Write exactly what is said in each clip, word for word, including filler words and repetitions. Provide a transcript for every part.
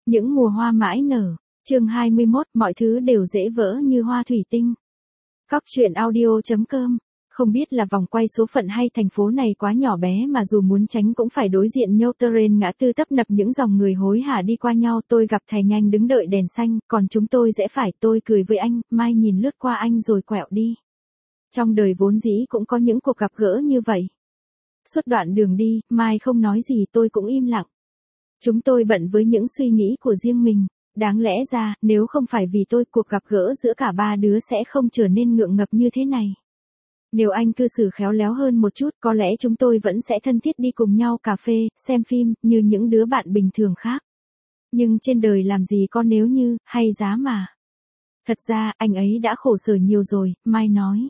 Những mùa hoa mãi nở. Chương hai mươi mốt, mọi thứ đều dễ vỡ như hoa thủy tinh. Cóc truyện audio chấm com. Không biết là vòng quay số phận hay thành phố này quá nhỏ bé mà dù muốn tránh cũng phải đối diện nhau. Terrain ngã tư tấp nập những dòng người hối hả đi qua nhau. Tôi gặp thầy nhanh đứng đợi đèn xanh, còn chúng tôi rẽ phải. Tôi cười với anh, Mai nhìn lướt qua anh rồi quẹo đi. Trong đời vốn dĩ cũng có những cuộc gặp gỡ như vậy. Suốt đoạn đường đi, Mai không nói gì, tôi cũng im lặng. Chúng tôi bận với những suy nghĩ của riêng mình. Đáng lẽ ra, nếu không phải vì tôi, cuộc gặp gỡ giữa cả ba đứa sẽ không trở nên ngượng ngập như thế này. Nếu anh cư xử khéo léo hơn một chút, có lẽ chúng tôi vẫn sẽ thân thiết đi cùng nhau cà phê, xem phim, như những đứa bạn bình thường khác. Nhưng trên đời làm gì có nếu như, hay giá mà. Thật ra, anh ấy đã khổ sở nhiều rồi, Mai nói.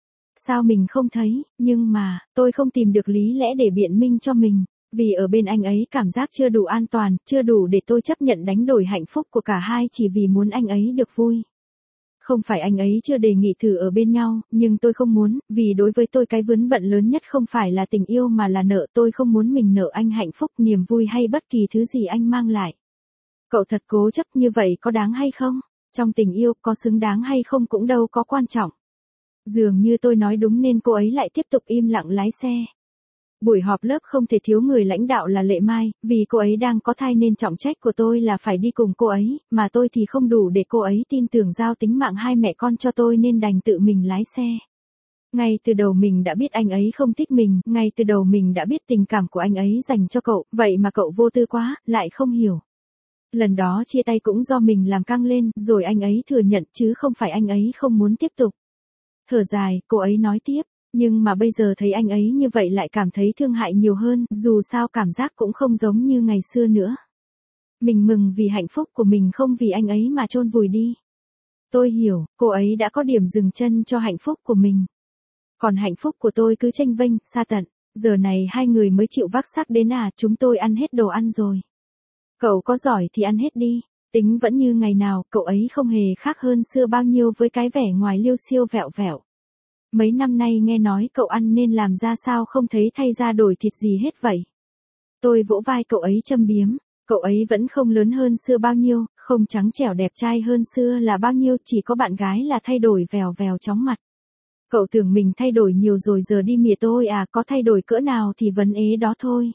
Sao mình không thấy, nhưng mà, tôi không tìm được lý lẽ để biện minh cho mình. Vì ở bên anh ấy cảm giác chưa đủ an toàn, chưa đủ để tôi chấp nhận đánh đổi hạnh phúc của cả hai chỉ vì muốn anh ấy được vui. Không phải anh ấy chưa đề nghị thử ở bên nhau, nhưng tôi không muốn, vì đối với tôi cái vướng bận lớn nhất không phải là tình yêu mà là nợ. Tôi không muốn mình nợ anh hạnh phúc, niềm vui hay bất kỳ thứ gì anh mang lại. Cậu thật cố chấp như vậy có đáng hay không? Trong tình yêu, có xứng đáng hay không cũng đâu có quan trọng. Dường như tôi nói đúng nên cô ấy lại tiếp tục im lặng lái xe. Buổi họp lớp không thể thiếu người lãnh đạo là Lệ Mai, vì cô ấy đang có thai nên trọng trách của tôi là phải đi cùng cô ấy, mà tôi thì không đủ để cô ấy tin tưởng giao tính mạng hai mẹ con cho tôi nên đành tự mình lái xe. Ngay từ đầu mình đã biết anh ấy không thích mình, ngay từ đầu mình đã biết tình cảm của anh ấy dành cho cậu, vậy mà cậu vô tư quá, lại không hiểu. Lần đó chia tay cũng do mình làm căng lên, rồi anh ấy thừa nhận chứ không phải anh ấy không muốn tiếp tục. Thở dài, cô ấy nói tiếp. Nhưng mà bây giờ thấy anh ấy như vậy lại cảm thấy thương hại nhiều hơn, dù sao cảm giác cũng không giống như ngày xưa nữa. Mình mừng vì hạnh phúc của mình không vì anh ấy mà chôn vùi đi. Tôi hiểu, cô ấy đã có điểm dừng chân cho hạnh phúc của mình. Còn hạnh phúc của tôi cứ chênh vênh, xa tận. Giờ này hai người mới chịu vác xác đến à, chúng tôi ăn hết đồ ăn rồi. Cậu có giỏi thì ăn hết đi. Tính vẫn như ngày nào, cậu ấy không hề khác hơn xưa bao nhiêu với cái vẻ ngoài liêu xiêu vẹo vẹo. Mấy năm nay nghe nói cậu ăn nên làm ra sao không thấy thay ra đổi thịt gì hết vậy. Tôi vỗ vai cậu ấy châm biếm, cậu ấy vẫn không lớn hơn xưa bao nhiêu, không trắng trẻo đẹp trai hơn xưa là bao nhiêu, chỉ có bạn gái là thay đổi vèo vèo chóng mặt. Cậu tưởng mình thay đổi nhiều rồi giờ đi mỉa tôi à, có thay đổi cỡ nào thì vấn ế đó thôi.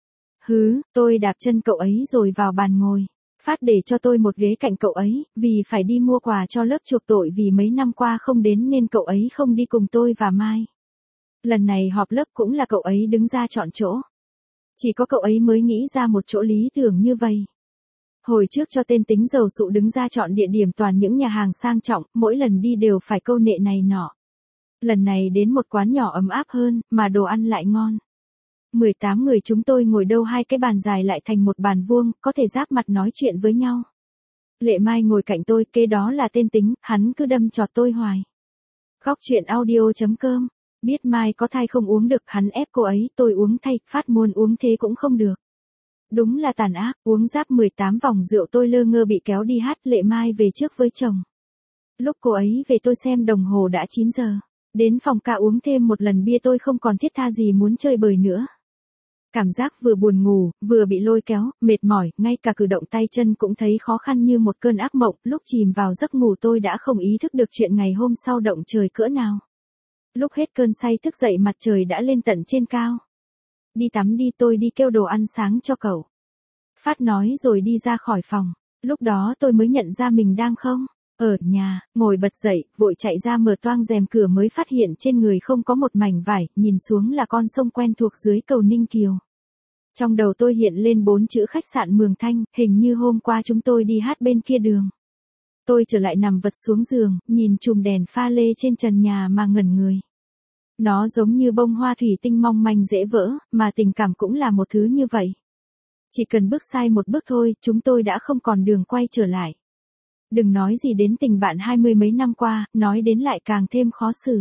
Hứ, tôi đạp chân cậu ấy rồi vào bàn ngồi. Phát để cho tôi một ghế cạnh cậu ấy, vì phải đi mua quà cho lớp chuộc tội vì mấy năm qua không đến nên cậu ấy không đi cùng tôi và Mai. Lần này họp lớp cũng là cậu ấy đứng ra chọn chỗ. Chỉ có cậu ấy mới nghĩ ra một chỗ lý tưởng như vậy. Hồi trước cho tên tính giàu sụ đứng ra chọn địa điểm toàn những nhà hàng sang trọng, mỗi lần đi đều phải câu nệ này nọ. Lần này đến một quán nhỏ ấm áp hơn, mà đồ ăn lại ngon. mười tám người chúng tôi ngồi đâu hai cái bàn dài lại thành một bàn vuông, có thể giáp mặt nói chuyện với nhau. Lệ Mai ngồi cạnh tôi, kế đó là tên Tính, hắn cứ đâm chọt tôi hoài. Cóc truyện audio chấm com. Biết Mai có thai không uống được, hắn ép cô ấy, tôi uống thay, Phát muốn uống thế cũng không được. Đúng là tàn ác, uống giáp mười tám vòng rượu tôi lơ ngơ bị kéo đi hát. Lệ Mai về trước với chồng. Lúc cô ấy về tôi xem đồng hồ đã chín giờ. Đến phòng ca uống thêm một lần bia tôi không còn thiết tha gì muốn chơi bời nữa. Cảm giác vừa buồn ngủ, vừa bị lôi kéo, mệt mỏi, ngay cả cử động tay chân cũng thấy khó khăn như một cơn ác mộng. Lúc chìm vào giấc ngủ tôi đã không ý thức được chuyện ngày hôm sau động trời cỡ nào. Lúc hết cơn say thức dậy mặt trời đã lên tận trên cao. Đi tắm đi, tôi đi kêu đồ ăn sáng cho cậu. Phát nói rồi đi ra khỏi phòng. Lúc đó tôi mới nhận ra mình đang không ở nhà, ngồi bật dậy, vội chạy ra mở toang rèm cửa mới phát hiện trên người không có một mảnh vải, nhìn xuống là con sông quen thuộc dưới cầu Ninh Kiều. Trong đầu tôi hiện lên bốn chữ khách sạn Mường Thanh, hình như hôm qua chúng tôi đi hát bên kia đường. Tôi trở lại nằm vật xuống giường, nhìn chùm đèn pha lê trên trần nhà mà ngẩn người. Nó giống như bông hoa thủy tinh mong manh dễ vỡ, mà tình cảm cũng là một thứ như vậy. Chỉ cần bước sai một bước thôi, chúng tôi đã không còn đường quay trở lại. Đừng nói gì đến tình bạn hai mươi mấy năm qua, nói đến lại càng thêm khó xử.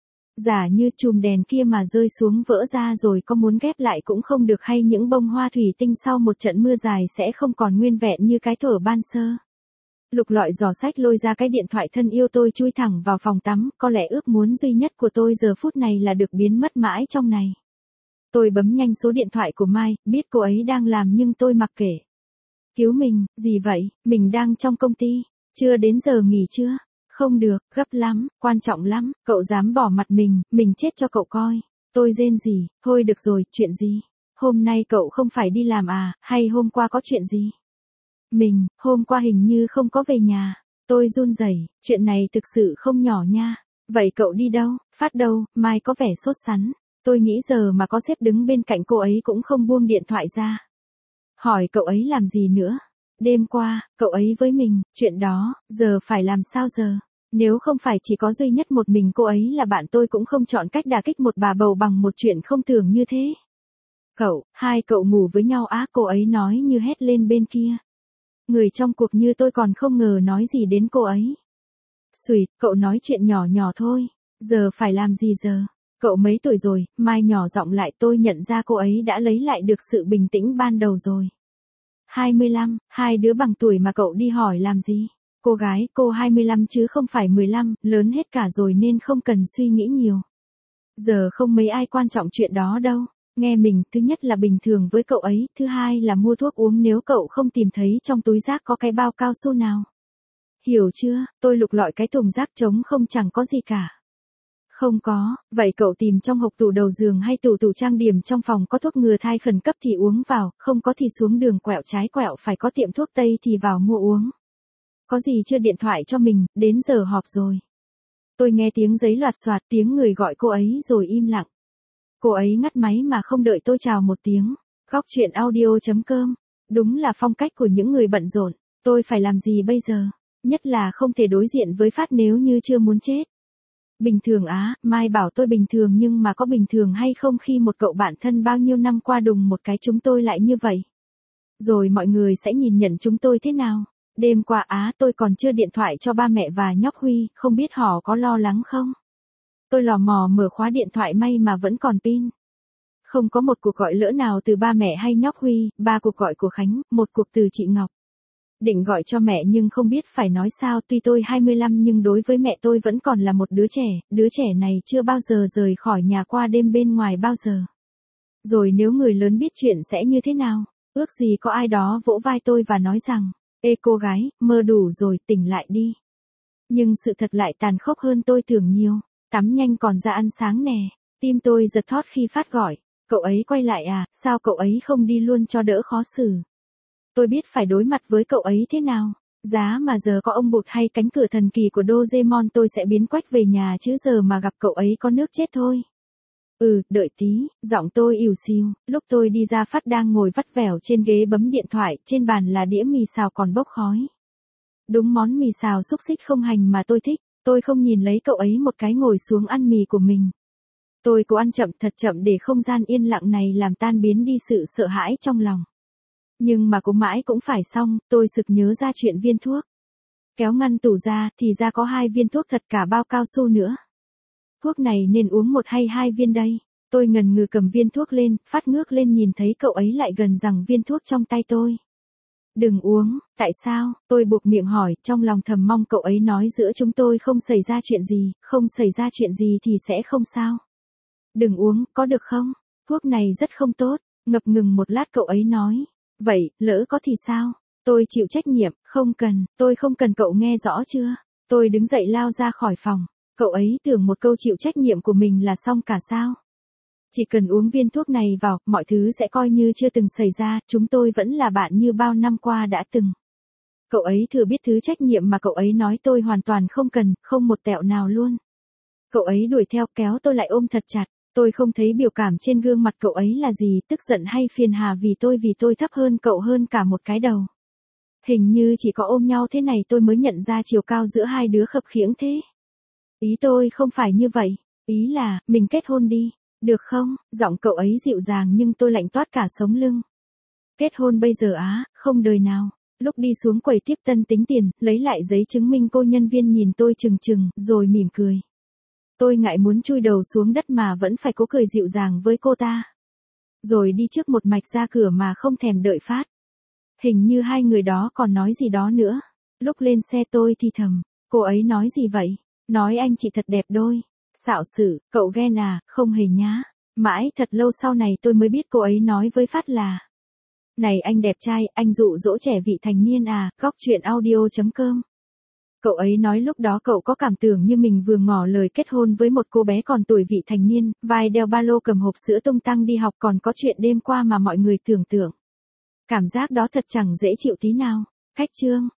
Giả như chùm đèn kia mà rơi xuống vỡ ra rồi có muốn ghép lại cũng không được, hay những bông hoa thủy tinh sau một trận mưa dài sẽ không còn nguyên vẹn như cái thuở ban sơ. Lục lọi giỏ sách lôi ra cái điện thoại thân yêu tôi chui thẳng vào phòng tắm, có lẽ ước muốn duy nhất của tôi giờ phút này là được biến mất mãi trong này. Tôi bấm nhanh số điện thoại của Mai, biết cô ấy đang làm nhưng tôi mặc kệ. Cứu mình, gì vậy, mình đang trong công ty, chưa đến giờ nghỉ chưa? Không được, gấp lắm, quan trọng lắm, cậu dám bỏ mặt mình, mình chết cho cậu coi. Tôi rên rỉ, thôi được rồi, chuyện gì? Hôm nay cậu không phải đi làm à, hay hôm qua có chuyện gì? Mình, hôm qua hình như không có về nhà. Tôi run rẩy, chuyện này thực sự không nhỏ nha. Vậy cậu đi đâu, Phát đâu, Mai có vẻ sốt sắng. Tôi nghĩ giờ mà có sếp đứng bên cạnh cô ấy cũng không buông điện thoại ra. Hỏi cậu ấy làm gì nữa? Đêm qua, cậu ấy với mình, chuyện đó, giờ phải làm sao giờ? Nếu không phải chỉ có duy nhất một mình cô ấy là bạn tôi cũng không chọn cách đả kích một bà bầu bằng một chuyện không tưởng như thế. Cậu, hai cậu ngủ với nhau á, cô ấy nói như hét lên bên kia. Người trong cuộc như tôi còn không ngờ nói gì đến cô ấy. Xùi, cậu nói chuyện nhỏ nhỏ thôi, giờ phải làm gì giờ? Cậu mấy tuổi rồi? Mai nhỏ giọng lại, tôi nhận ra cô ấy đã lấy lại được sự bình tĩnh ban đầu rồi. hai mươi lăm, hai đứa bằng tuổi mà cậu đi hỏi làm gì? Cô gái, cô hai mươi lăm chứ không phải mười lăm, lớn hết cả rồi nên không cần suy nghĩ nhiều. Giờ không mấy ai quan trọng chuyện đó đâu. Nghe mình, thứ nhất là bình thường với cậu ấy, thứ hai là mua thuốc uống nếu cậu không tìm thấy trong túi rác có cái bao cao su nào. Hiểu chưa, tôi lục lọi cái thùng rác trống không chẳng có gì cả. Không có, vậy cậu tìm trong hộc tủ đầu giường hay tủ tủ trang điểm trong phòng có thuốc ngừa thai khẩn cấp thì uống vào, không có thì xuống đường quẹo trái quẹo phải có tiệm thuốc Tây thì vào mua uống. Có gì chưa điện thoại cho mình, đến giờ họp rồi. Tôi nghe tiếng giấy loạt soạt, tiếng người gọi cô ấy rồi im lặng. Cô ấy ngắt máy mà không đợi tôi chào một tiếng. Góc chuyện audio chấm com. Đúng là phong cách của những người bận rộn. Tôi phải làm gì bây giờ? Nhất là không thể đối diện với Phát nếu như chưa muốn chết. Bình thường á, Mai bảo tôi bình thường nhưng mà có bình thường hay không khi một cậu bạn thân bao nhiêu năm qua đùng một cái chúng tôi lại như vậy? Rồi mọi người sẽ nhìn nhận chúng tôi thế nào? Đêm qua á tôi còn chưa điện thoại cho ba mẹ và nhóc Huy, không biết họ có lo lắng không? Tôi lò mò mở khóa điện thoại may mà vẫn còn pin. Không có một cuộc gọi lỡ nào từ ba mẹ hay nhóc Huy, ba cuộc gọi của Khánh, một cuộc từ chị Ngọc. Định gọi cho mẹ nhưng không biết phải nói sao, tuy tôi hai mươi lăm nhưng đối với mẹ tôi vẫn còn là một đứa trẻ, đứa trẻ này chưa bao giờ rời khỏi nhà qua đêm bên ngoài bao giờ. Rồi nếu người lớn biết chuyện sẽ như thế nào? Ước gì có ai đó vỗ vai tôi và nói rằng, ê cô gái, mơ đủ rồi, tỉnh lại đi. Nhưng sự thật lại tàn khốc hơn tôi tưởng nhiều. Tắm nhanh còn ra ăn sáng nè. Tim tôi giật thót khi Phát gọi. Cậu ấy quay lại à, sao cậu ấy không đi luôn cho đỡ khó xử? Tôi biết phải đối mặt với cậu ấy thế nào. Giá mà giờ có ông bụt hay cánh cửa thần kỳ của Doraemon tôi sẽ biến quách về nhà chứ giờ mà gặp cậu ấy có nước chết thôi. Ừ, đợi tí, giọng tôi ỉu xìu, lúc tôi đi ra Phát đang ngồi vắt vẻo trên ghế bấm điện thoại, trên bàn là đĩa mì xào còn bốc khói. Đúng món mì xào xúc xích không hành mà tôi thích, tôi không nhìn lấy cậu ấy một cái ngồi xuống ăn mì của mình. Tôi cố ăn chậm thật chậm để không gian yên lặng này làm tan biến đi sự sợ hãi trong lòng. Nhưng mà cố mãi cũng phải xong, tôi sực nhớ ra chuyện viên thuốc. Kéo ngăn tủ ra thì ra có hai viên thuốc thật cả bao cao su nữa. Thuốc này nên uống một hay hai viên đây? Tôi ngần ngừ cầm viên thuốc lên, Phát ngước lên nhìn thấy cậu ấy lại gần rằng viên thuốc trong tay tôi. Đừng uống, tại sao? Tôi buộc miệng hỏi, trong lòng thầm mong cậu ấy nói giữa chúng tôi không xảy ra chuyện gì, không xảy ra chuyện gì thì sẽ không sao. Đừng uống, có được không? Thuốc này rất không tốt. Ngập ngừng một lát cậu ấy nói. Vậy, lỡ có thì sao? Tôi chịu trách nhiệm, không cần, tôi không cần cậu nghe rõ chưa? Tôi đứng dậy lao ra khỏi phòng. Cậu ấy tưởng một câu chịu trách nhiệm của mình là xong cả sao? Chỉ cần uống viên thuốc này vào, mọi thứ sẽ coi như chưa từng xảy ra, chúng tôi vẫn là bạn như bao năm qua đã từng. Cậu ấy thừa biết thứ trách nhiệm mà cậu ấy nói tôi hoàn toàn không cần, không một tẹo nào luôn. Cậu ấy đuổi theo kéo tôi lại ôm thật chặt, tôi không thấy biểu cảm trên gương mặt cậu ấy là gì, tức giận hay phiền hà vì tôi vì tôi thấp hơn cậu hơn cả một cái đầu. Hình như chỉ có ôm nhau thế này tôi mới nhận ra chiều cao giữa hai đứa khập khiễng thế. Ý tôi không phải như vậy, ý là, mình kết hôn đi. Được không? Giọng cậu ấy dịu dàng nhưng tôi lạnh toát cả sống lưng. Kết hôn bây giờ á, không đời nào. Lúc đi xuống quầy tiếp tân tính tiền, lấy lại giấy chứng minh cô nhân viên nhìn tôi chừng chừng, rồi mỉm cười. Tôi ngại muốn chui đầu xuống đất mà vẫn phải cố cười dịu dàng với cô ta. Rồi đi trước một mạch ra cửa mà không thèm đợi Phát. Hình như hai người đó còn nói gì đó nữa. Lúc lên xe tôi thì thầm, cô ấy nói gì vậy? Nói anh chị thật đẹp đôi. Xạo sự, cậu ghen à, không hề nhá. Mãi thật lâu sau này tôi mới biết cô ấy nói với Phát là Này anh đẹp trai, anh dụ dỗ trẻ vị thành niên à, góc chuyện audio chấm com. Cậu ấy nói lúc đó cậu có cảm tưởng như mình vừa ngỏ lời kết hôn với một cô bé còn tuổi vị thành niên, vai đeo ba lô cầm hộp sữa tung tăng đi học còn có chuyện đêm qua mà mọi người tưởng tượng. Cảm giác đó thật chẳng dễ chịu tí nào. Khách chương.